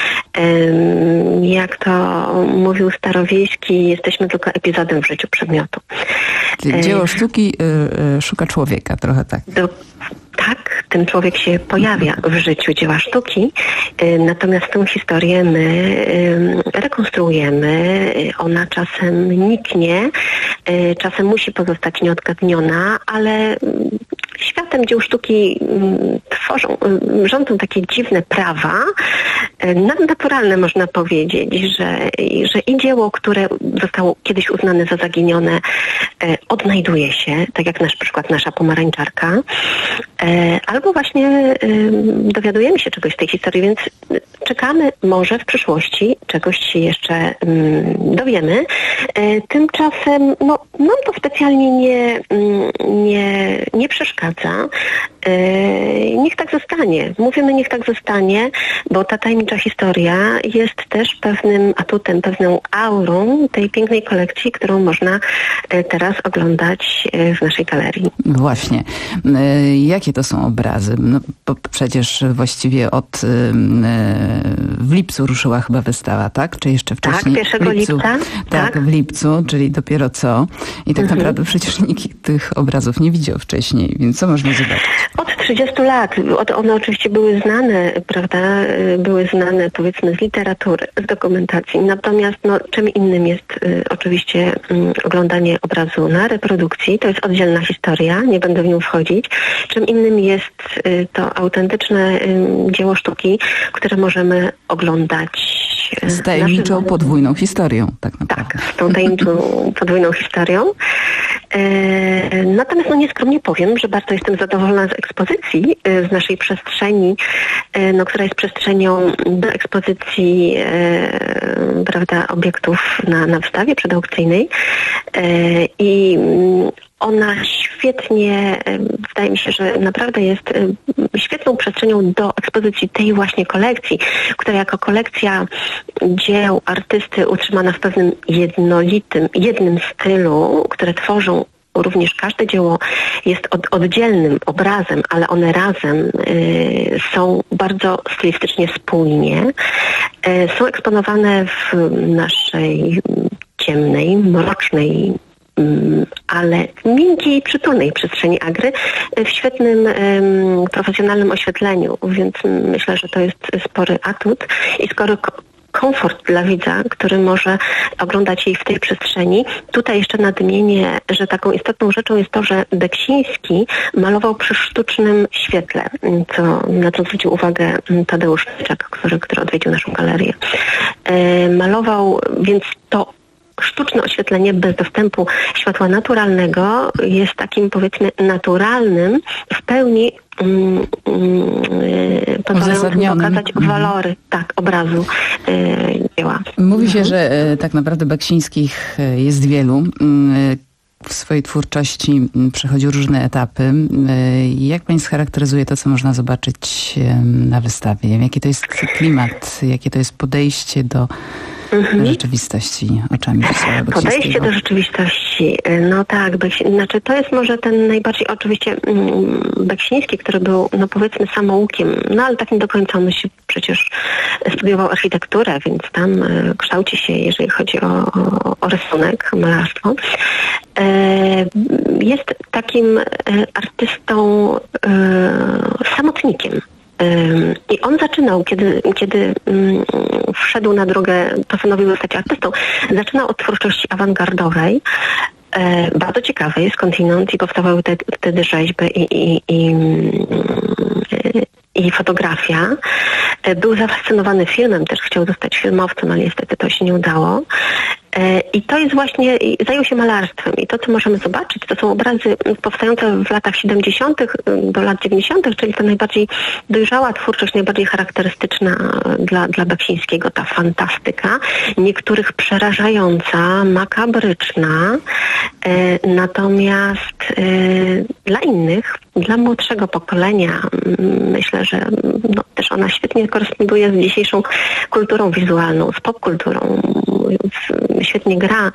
Y, jak to mówił Starowiejski, jesteśmy tylko epizodem w życiu przedmiotu. Czyli dzieło sztuki y, y, szuka człowieka, trochę tak. Do, tak, ten człowiek się pojawia w życiu dzieła sztuki, y, natomiast tę historię my y, rekonstruujemy, ona czasem niknie, y, czasem musi pozostać nieodgadniona, ale y, światem dzieł sztuki y, tworzą, y, rządzą takie dziwne prawa, y, nadnaturalne można powiedzieć, że, że i dzieło, które zostało kiedyś uznane za zaginione, y, odnajduje się, tak jak na przykład nasza pomarańczarka, albo właśnie dowiadujemy się czegoś z tej historii, więc czekamy, może w przyszłości czegoś się jeszcze dowiemy. Tymczasem no, nam to specjalnie nie, nie, nie przeszkadza. Niech tak zostanie. Mówimy niech tak zostanie, bo ta tajemnicza historia jest też pewnym atutem, pewną aurą tej pięknej kolekcji, którą można teraz oglądać w naszej galerii. Właśnie. Jakie to są obrazy? No, przecież właściwie od w lipcu ruszyła chyba wystawa, tak? Czy jeszcze wcześniej? Tak, pierwszego lipca. Tak, tak, w lipcu, czyli dopiero co. I tak mhm. naprawdę przecież nikt tych obrazów nie widział wcześniej, więc co można zobaczyć? Od trzydziestu lat. One oczywiście były znane, prawda, były znane powiedzmy z literatury, z dokumentacji. Natomiast no, czym innym jest y, oczywiście y, oglądanie obrazu na reprodukcji. To jest oddzielna historia, nie będę w nią wchodzić. Czym innym jest y, to autentyczne y, dzieło sztuki, które możemy oglądać z tajemniczą podwójną historią, tak naprawdę. Tak, z tą tajemniczą podwójną historią. E, natomiast no nieskromnie powiem, że bardzo jestem zadowolona z ekspozycji, e, z naszej przestrzeni, e, no, która jest przestrzenią do ekspozycji e, prawda, obiektów na, na wystawie przedaukcyjnej. E, I ona świetnie, wydaje mi się, że naprawdę jest świetną przestrzenią do ekspozycji tej właśnie kolekcji, która jako kolekcja dzieł artysty utrzymana w pewnym jednolitym, jednym stylu, które tworzą również każde dzieło jest od, oddzielnym obrazem, ale one razem y, są bardzo stylistycznie spójnie. Y, są eksponowane w naszej ciemnej, mrocznej, ale miękkiej, przytulnej przestrzeni Agry w świetnym, um, profesjonalnym oświetleniu, więc myślę, że to jest spory atut i skoro komfort dla widza, który może oglądać jej w tej przestrzeni. Tutaj jeszcze nadmienię, że taką istotną rzeczą jest to, że Beksiński malował przy sztucznym świetle, co, na co zwrócił uwagę Tadeusz Nyczak, który, który odwiedził naszą galerię. E, malował, więc to sztuczne oświetlenie bez dostępu światła naturalnego jest takim, powiedzmy, naturalnym, w pełni mm, mm, pozwalającym pokazać walory tak, obrazu y, dzieła. Mówi się, że y, tak naprawdę Beksińskich y, jest wielu. Y, w swojej twórczości przechodzi różne etapy. Y, jak pani scharakteryzuje to, co można zobaczyć y, na wystawie? Jaki to jest klimat? Jakie to jest podejście do Mhm. rzeczywistości oczami Wiesława Beksińskiego. Podejście do rzeczywistości. No tak, Beksi- znaczy to jest może ten najbardziej, oczywiście mm, Beksiński, który był, no powiedzmy, samoukiem, no ale tak nie do końca, on się przecież studiował architekturę, więc tam y, kształci się, jeżeli chodzi o, o, o rysunek, o malarstwo. E, jest takim y, artystą y, samotnikiem. I on zaczynał, kiedy, kiedy wszedł na drogę, postanowił zostać artystą, zaczynał od twórczości awangardowej, bardzo ciekawej, skądinąd, i powstawały te, wtedy rzeźby i, i, i, i fotografia. Był zafascynowany filmem, też chciał zostać filmowcem, ale niestety to się nie udało. I to jest właśnie, zajął się malarstwem i to, co możemy zobaczyć, to są obrazy powstające w latach siedemdziesiątych do lat dziewięćdziesiątych, czyli ta najbardziej dojrzała twórczość, najbardziej charakterystyczna dla, dla Beksińskiego, ta fantastyka, niektórych przerażająca, makabryczna, e, natomiast e, dla innych, dla młodszego pokolenia, myślę, że no, też ona świetnie koresponduje z dzisiejszą kulturą wizualną, z popkulturą, świetnie gra,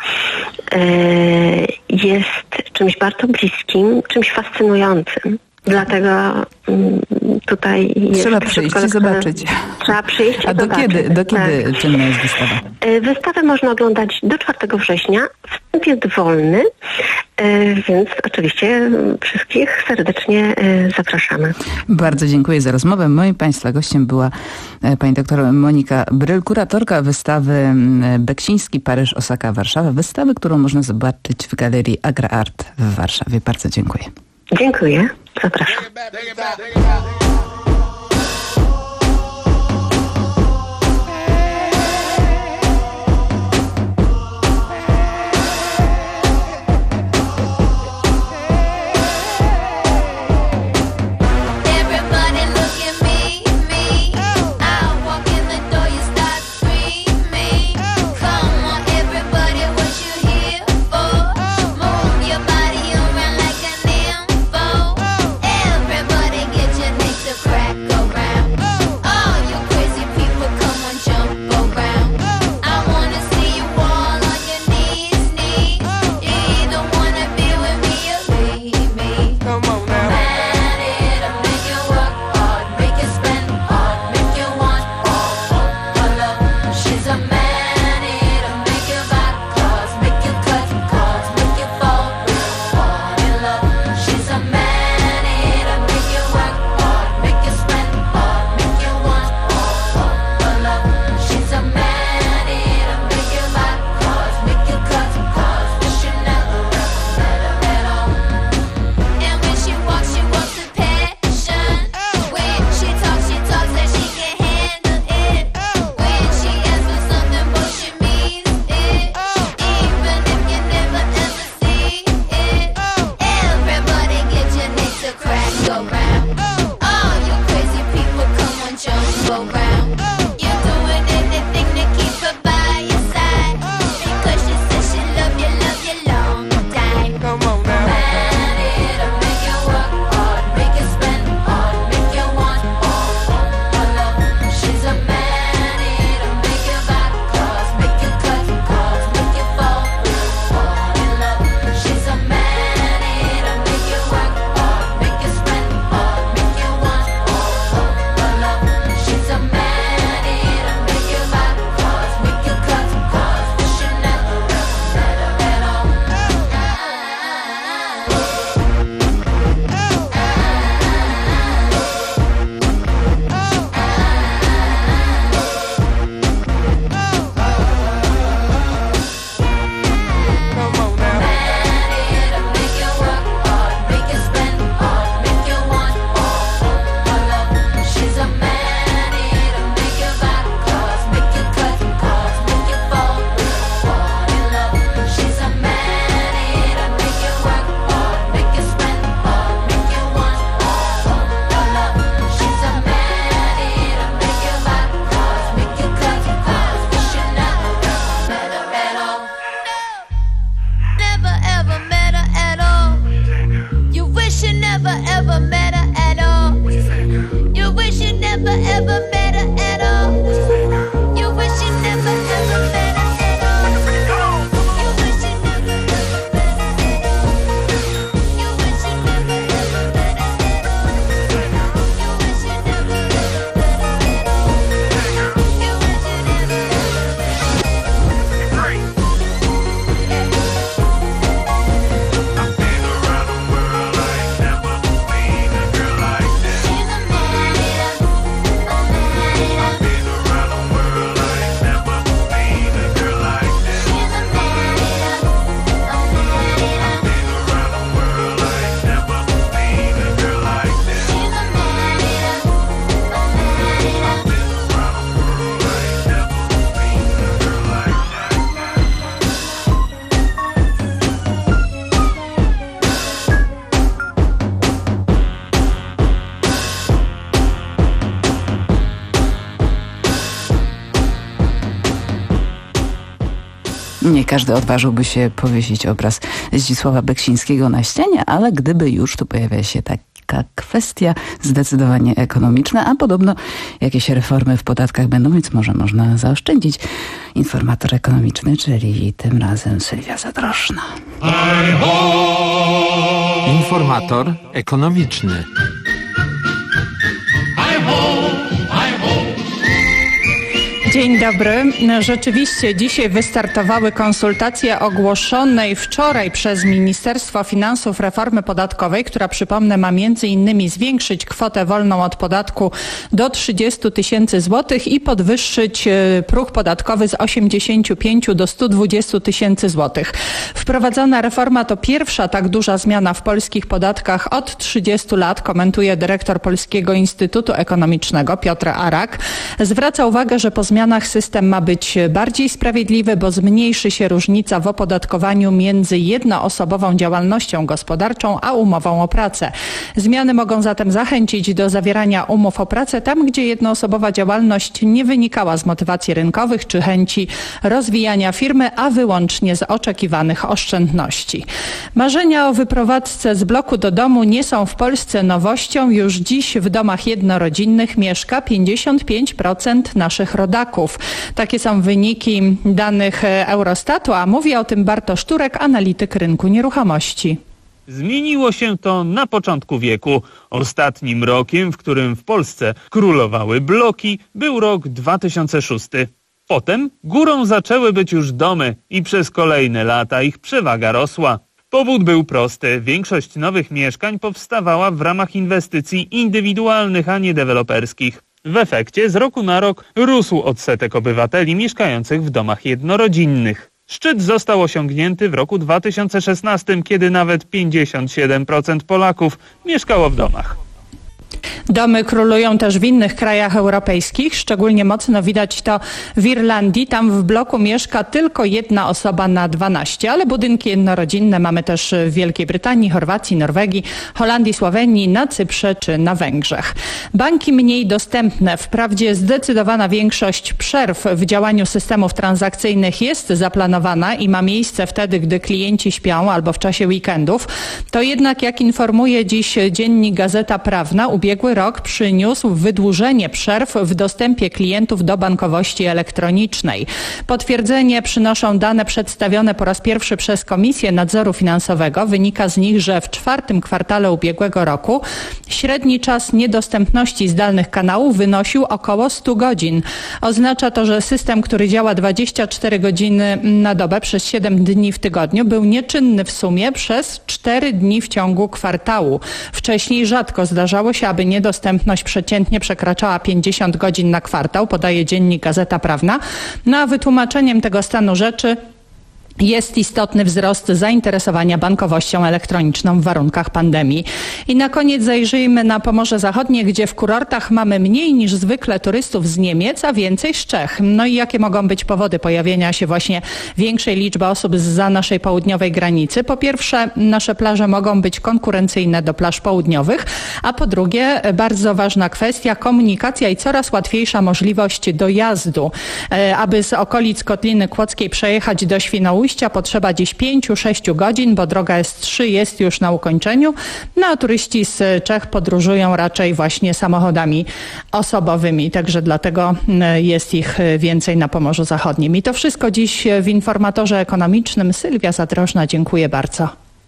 jest czymś bardzo bliskim, czymś fascynującym. Dlatego tutaj jest... Trzeba przyjść i zobaczyć. Trzeba przyjść i A do zobaczyć. kiedy, do kiedy tak. czynna jest wystawa? Wystawę można oglądać do czwartego września. Wstęp jest wolny, więc oczywiście wszystkich serdecznie zapraszamy. Bardzo dziękuję za rozmowę. Moim Państwa gościem była pani doktor Monika Bryl, kuratorka wystawy Beksiński, Paryż, Osaka, Warszawa. Wystawy, którą można zobaczyć w Galerii Agra Art w Warszawie. Bardzo dziękuję. Dziękuję. Zapraszam. Everybody get your ever met her at all. You wish you never ever met her at all. You wish you never ever met her at all. You wish you never ever met her at all. You wish you never ever met her at all. You wish you never ever met her at all. You wish you never ever met her at all. You wish you never ever met her Nie każdy odważyłby się powiesić obraz Zdzisława Beksińskiego na ścianie, ale gdyby już, tu pojawia się taka kwestia zdecydowanie ekonomiczna, a podobno jakieś reformy w podatkach będą, więc może można zaoszczędzić. Informator ekonomiczny, czyli tym razem Sylwia Zadrożna. Informator ekonomiczny. Dzień dobry. Rzeczywiście dzisiaj wystartowały konsultacje ogłoszonej wczoraj przez Ministerstwo Finansów reformy podatkowej, która, przypomnę, ma między innymi zwiększyć kwotę wolną od podatku do trzydziestu tysięcy złotych i podwyższyć próg podatkowy z osiemdziesięciu pięciu do stu dwudziestu tysięcy złotych. Wprowadzona reforma to pierwsza tak duża zmiana w polskich podatkach od trzydziestu lat, komentuje dyrektor Polskiego Instytutu Ekonomicznego Piotr Arak. Zwraca uwagę, że po zmianach system ma być bardziej sprawiedliwy, bo zmniejszy się różnica w opodatkowaniu między jednoosobową działalnością gospodarczą a umową o pracę. Zmiany mogą zatem zachęcić do zawierania umów o pracę tam, gdzie jednoosobowa działalność nie wynikała z motywacji rynkowych czy chęci rozwijania firmy, a wyłącznie z oczekiwanych oszczędności. Marzenia o wyprowadzce z bloku do domu nie są w Polsce nowością. Już dziś w domach jednorodzinnych mieszka pięćdziesiąt pięć procent naszych rodaków. Takie są wyniki danych Eurostatu, a mówi o tym Bartosz Turek, analityk rynku nieruchomości. Zmieniło się to na początku wieku. Ostatnim rokiem, w którym w Polsce królowały bloki, był rok dwa tysiące szósty. Potem górą zaczęły być już domy i przez kolejne lata ich przewaga rosła. Powód był prosty. Większość nowych mieszkań powstawała w ramach inwestycji indywidualnych, a nie deweloperskich. W efekcie z roku na rok rósł odsetek obywateli mieszkających w domach jednorodzinnych. Szczyt został osiągnięty w roku dwa tysiące szesnastym, kiedy nawet pięćdziesiąt siedem procent Polaków mieszkało w domach. Domy królują też w innych krajach europejskich. Szczególnie mocno widać to w Irlandii. Tam w bloku mieszka tylko jedna osoba na dwanaście, ale budynki jednorodzinne mamy też w Wielkiej Brytanii, Chorwacji, Norwegii, Holandii, Słowenii, na Cyprze czy na Węgrzech. Banki mniej dostępne. Wprawdzie zdecydowana większość przerw w działaniu systemów transakcyjnych jest zaplanowana i ma miejsce wtedy, gdy klienci śpią albo w czasie weekendów. To jednak, jak informuje dziś dziennik Gazeta Prawna, ubiegły rok przyniósł wydłużenie przerw w dostępie klientów do bankowości elektronicznej. Potwierdzenie przynoszą dane przedstawione po raz pierwszy przez Komisję Nadzoru Finansowego. Wynika z nich, że w czwartym kwartale ubiegłego roku średni czas niedostępności zdalnych kanałów wynosił około stu godzin. Oznacza to, że system, który działa dwadzieścia cztery godziny na dobę przez siedem dni w tygodniu, był nieczynny w sumie przez cztery dni w ciągu kwartału. Wcześniej rzadko zdarzało się, aby niedostępność przeciętnie przekraczała pięćdziesiąt godzin na kwartał, podaje dziennik Gazeta Prawna. No a wytłumaczeniem tego stanu rzeczy jest istotny wzrost zainteresowania bankowością elektroniczną w warunkach pandemii. I na koniec zajrzyjmy na Pomorze Zachodnie, gdzie w kurortach mamy mniej niż zwykle turystów z Niemiec, a więcej z Czech. No i jakie mogą być powody pojawienia się właśnie większej liczby osób zza naszej południowej granicy? Po pierwsze, nasze plaże mogą być konkurencyjne do plaż południowych, a po drugie, bardzo ważna kwestia, komunikacja i coraz łatwiejsza możliwość dojazdu. Aby z okolic Kotliny Kłodzkiej przejechać do Świnoujścia, Świnoujścia potrzeba dziś pięć sześć godzin, bo droga S trzy jest już na ukończeniu, no a turyści z Czech podróżują raczej właśnie samochodami osobowymi, także dlatego jest ich więcej na Pomorzu Zachodnim. I to wszystko dziś w Informatorze Ekonomicznym. Sylwia Zadrożna, dziękuję bardzo.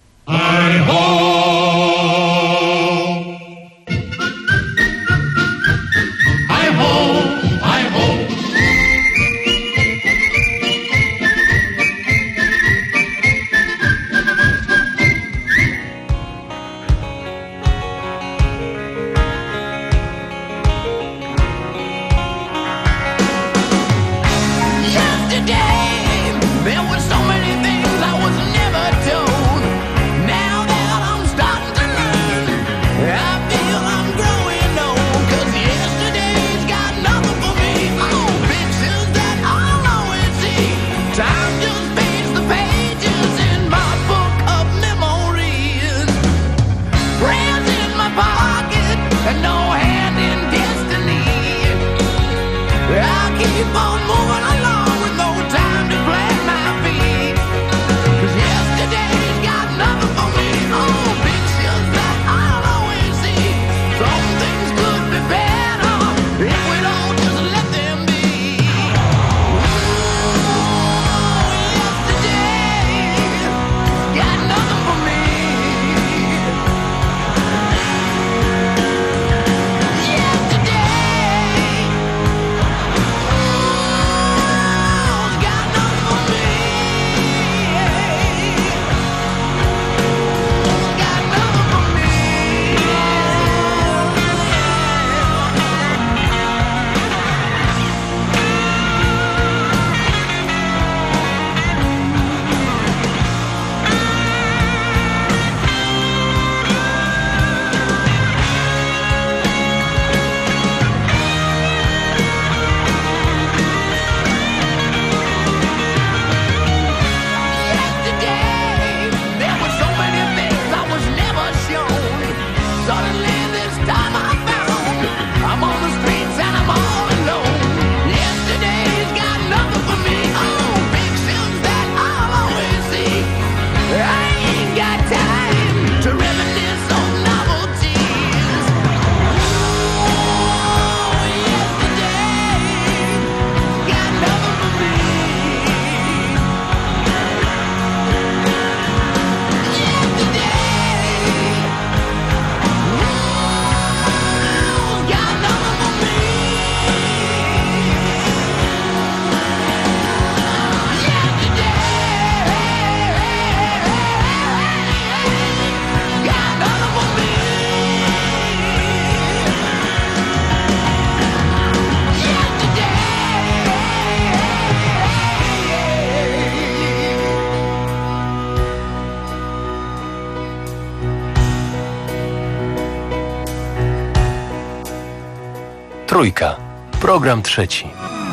Trójka. Program trzeci.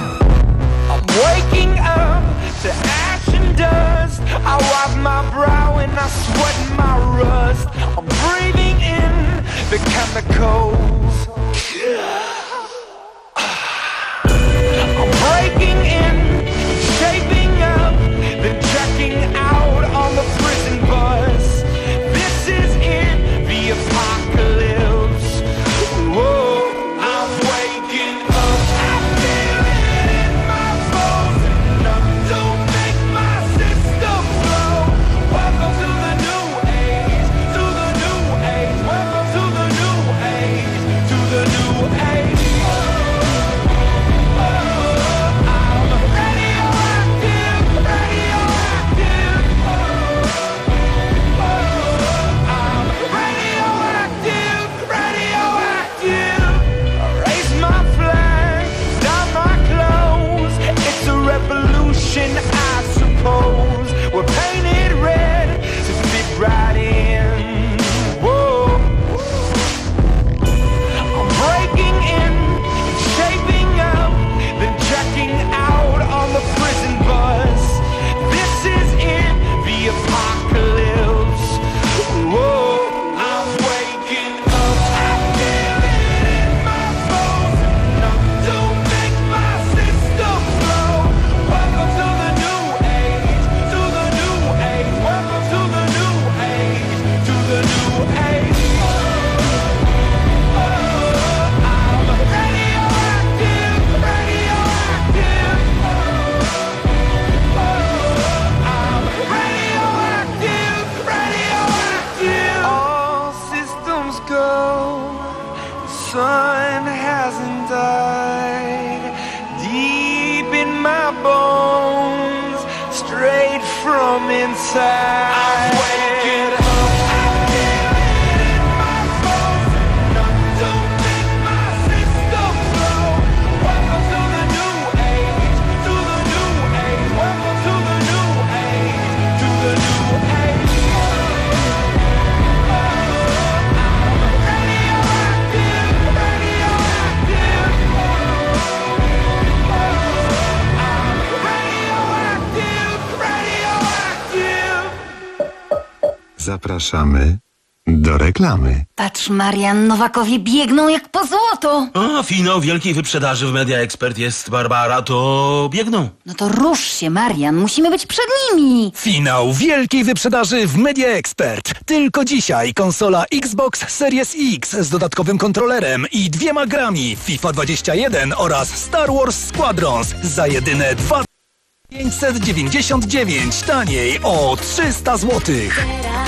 I'm waking up to ash and dust. I wipe my brow and I sweat my rust. I'm breathing in the chemicals. I'm breaking in, shaping up, then checking out on the prison bus. This is it, the apocalypse. Whoa. To the new age. inside. I'm waking up. Zapraszamy do reklamy. Patrz, Marian, Nowakowie biegną jak po złoto. A, finał wielkiej wyprzedaży w Media Expert jest, Barbara, to biegną. No to rusz się, Marian, musimy być przed nimi. Finał wielkiej wyprzedaży w Media Expert. Tylko dzisiaj konsola Xbox Series X z dodatkowym kontrolerem i dwiema grami FIFA dwadzieścia jeden oraz Star Wars Squadrons za jedyne dwa tysiące pięćset dziewięćdziesiąt dziewięć, taniej o trzysta złotych.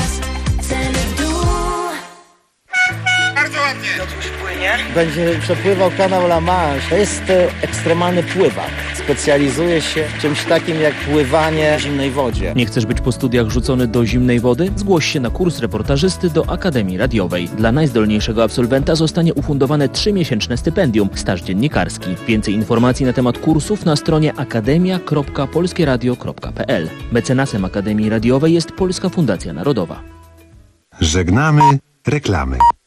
Bardzo ładnie. Piotruś płynie. Będzie przepływał kanał La Manche. To jest e, ekstremalny pływak. Specjalizuje się w czymś takim jak pływanie w zimnej wodzie. Nie chcesz być po studiach rzucony do zimnej wody? Zgłoś się na kurs reportażysty do Akademii Radiowej. Dla najzdolniejszego absolwenta zostanie ufundowane trzymiesięczne stypendium, staż dziennikarski. Więcej informacji na temat kursów na stronie akademia kropka polskie radio kropka p l. Mecenasem Akademii Radiowej jest Polska Fundacja Narodowa. Żegnamy reklamy.